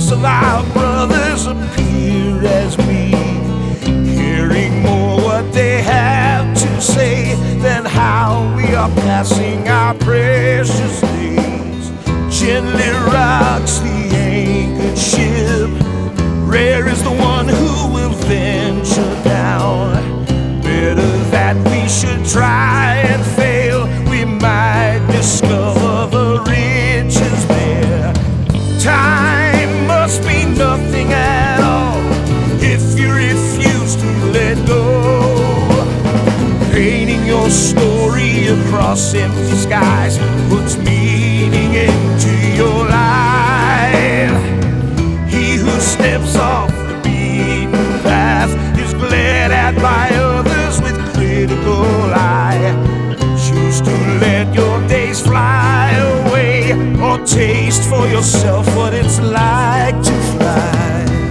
most of our brothers appear as me, hearing more what they have to say than how we are passing our precious days. Gently rocks the anchored ship, rare is the one who will venture down. Better that we should try and fail, we might discover the riches there. Time must be nothing at all if you refuse to let go. Painting your story across empty skies puts meaning into your life. He who steps off the beaten path is glared at by others with critical eye. Choose to let your days fly away, or taste for yourself what it's like to fly.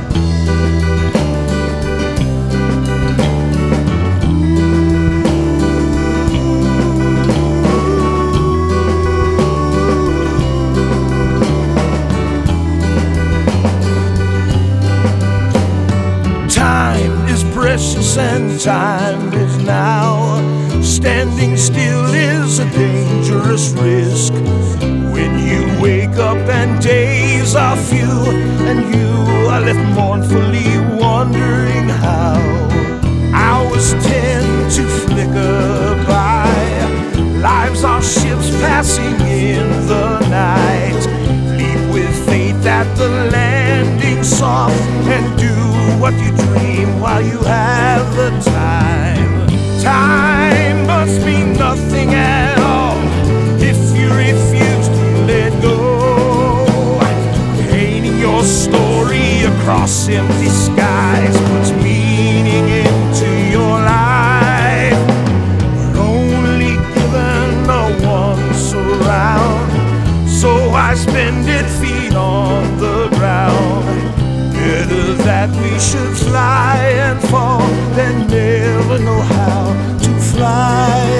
Time is precious and time is now. Standing still is a dangerous risk. When you wake up and days are few, and you are left mournfully wondering how. Hours tend to flicker by, lives are ships passing in the night. Leap with faith at the landing soft, and do what you dream while you have the time. Time must mean nothing at all if you refuse to let go. Painting your story across empty skies puts meaning into your life. We're only given a once around, so I spend it feet on the ground. Better that we should fly and fall than never know how to fly